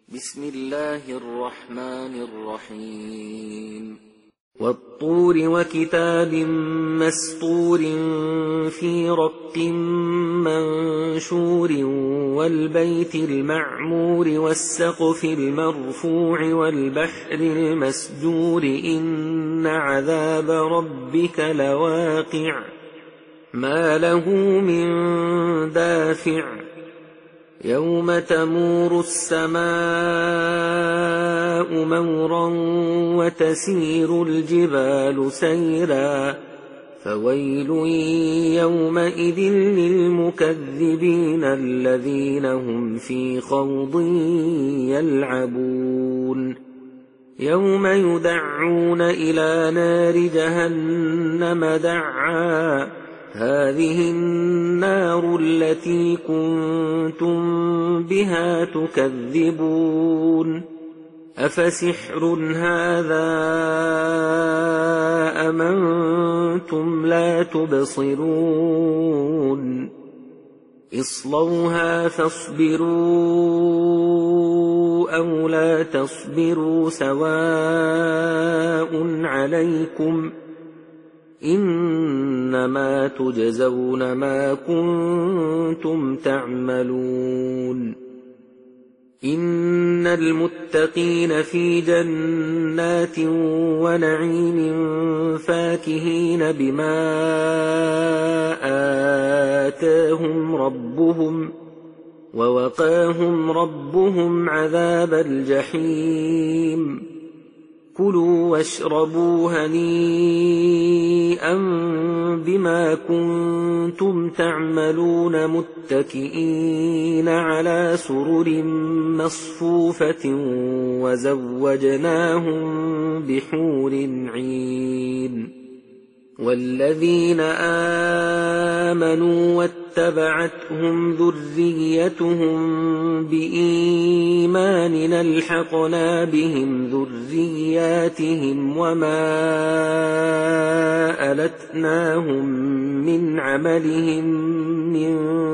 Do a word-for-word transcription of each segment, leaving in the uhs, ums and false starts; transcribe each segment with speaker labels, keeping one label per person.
Speaker 1: بسم الله الرحمن الرحيم والطور وكتاب مسطور في رق منشور والبيت المعمور والسقف المرفوع والبحر المسجور إن عذاب ربك لواقع ما له من دافع يوم تمور السماء مورا وتسير الجبال سيرا فويل يومئذ للمكذبين الذين هم في خوض يلعبون يوم يدعون إلى نار جهنم دعا هذه النار التي كنتم بها تكذبون أفسحر هذا أم أنتم لا تبصرون اصلوها فاصبروا أو لا تصبروا سواء عليكم إنما تجزون ما كنتم تعملون إن المتقين في جنات ونعيم فاكهين بما آتاهم ربهم ووقاهم ربهم عذاب الجحيم كلوا واشربوا هنيئا بما كنتم تعملون متكئين على سرر مصفوفة وزوجناهم بحور عين والذين آمنوا واتبعتهم ذريتهم بإيمان ألحقنا بهم ذرياتهم وما ألتناهم من عملهم من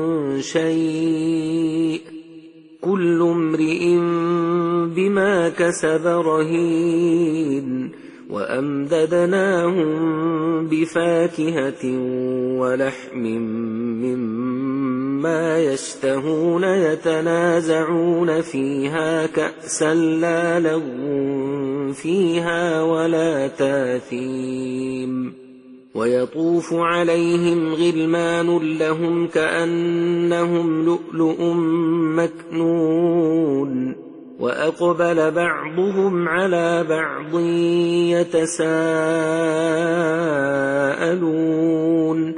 Speaker 1: شيء كل امرئ بما كسب رهين وأمددناهم بفاكهة ولحم مما يشتهون يتنازعون فيها كأسا لا لغو فيها ولا تاثيم ويطوف عليهم غلمان لهم كأنهم لؤلؤ مكنون وأقبل بعضهم على بعض يتساءلون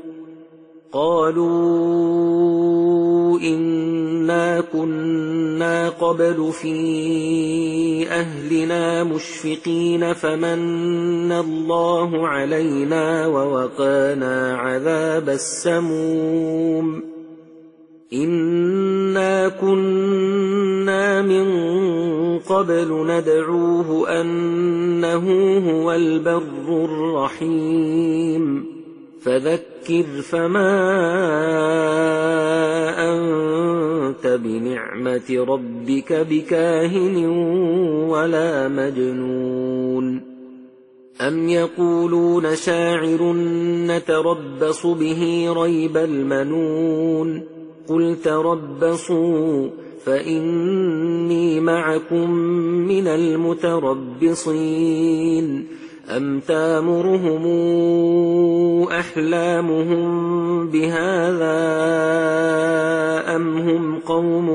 Speaker 1: قالوا إنا كنا قبل في أهلنا مشفقين فمن الله علينا ووقانا عذاب السموم إنا كنا من قبل ندعوه أنه هو البر الرحيم فذكر فما أنت بنعمة ربك بكاهن ولا مجنون أم يقولون شاعر نتربص به ريب المنون قل تربصوا فإني معكم من المتربصين أم تامرهم أحلامهم بهذا أم هم قوم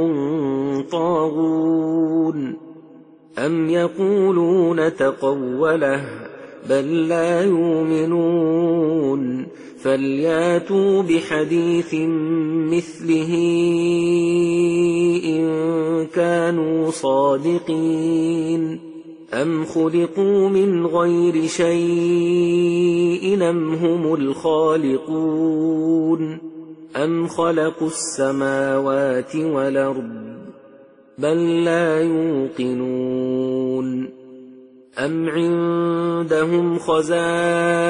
Speaker 1: طاغون أم يقولون تقوله بل لا يؤمنون فلياتوا بحديث مثله إن كانوا صادقين أم خلقوا من غير شيء أم هم الخالقون أم خلقوا السماوات والأرض بل لا يوقنون أم عندهم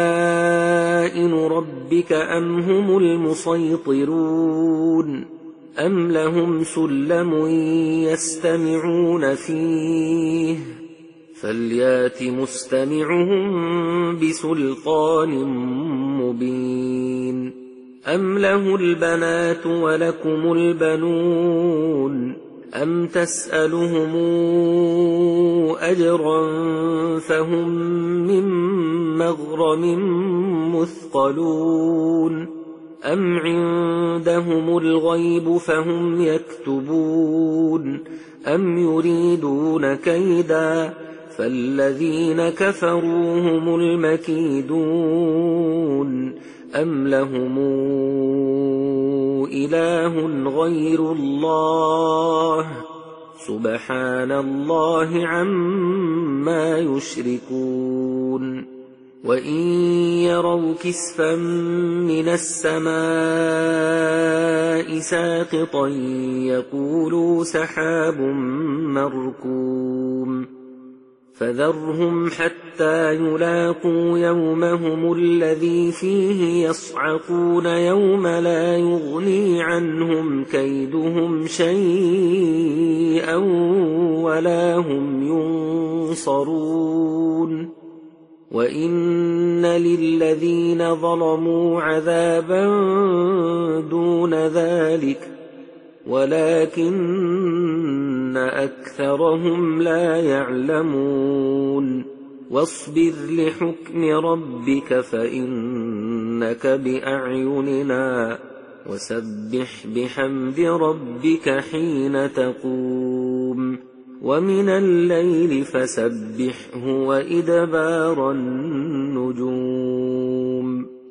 Speaker 1: خزائن ربك أم هم المسيطرون أَمْ لَهُمْ سُلَّمٌ يَسْتَمِعُونَ فِيهِ فَلْيَأْتِ مُسْتَمِعُهُم بِسُلْطَانٍ مُّبِينٍ أَمْ لَهُ الْبَنَاتُ وَلَكُمُ الْبَنُونَ أَمْ تَسْأَلُهُمْ أَجْرًا فَهُمْ مِنْ مَغْرَمٍ مُثْقَلُونَ أَمْ عِندَهُمُ الْغَيْبُ فَهُمْ يَكْتُبُونَ أَمْ يُرِيدُونَ كَيْدًا فَالَّذِينَ كَفَرُوا هُمُ الْمَكِيدُونَ أَمْ لَهُمْ إِلَٰهٌ غَيْرُ اللَّهِ سُبْحَانَ اللَّهِ عَمَّا يُشْرِكُونَ وَإِن يَرَوْا كِسْفًا مِّنَ السَّمَاءِ سَاقِطًا يَقُولُوا سَحَابٌ مَّرْكُومٌ فَذَرْهُمْ حَتَّىٰ يُلَاقُوا يَوْمَهُمُ الَّذِي فِيهِ يَصْعَقُونَ يَوْمَ لَا يُغْنِي عَنْهُمْ كَيْدُهُمْ شَيْئًا وَلَا هُمْ يُنصَرُونَ وَإِنَّ لِلَّذِينَ ظَلَمُوا عَذَابًا دُونَ ذَٰلِكَ وَلَٰكِنَّ أَكْثَرَهُمْ لَا يَعْلَمُونَ وَاصْبِرْ لِحُكْمِ رَبِّكَ فَإِنَّكَ بِأَعْيُنِنَا وَسَبِّحْ بِحَمْدِ رَبِّكَ حِينَ تَقُومُ وَمِنَ اللَّيْلِ فَسَبِّحْهُ وَإِدْبَارَ النُّجُومِ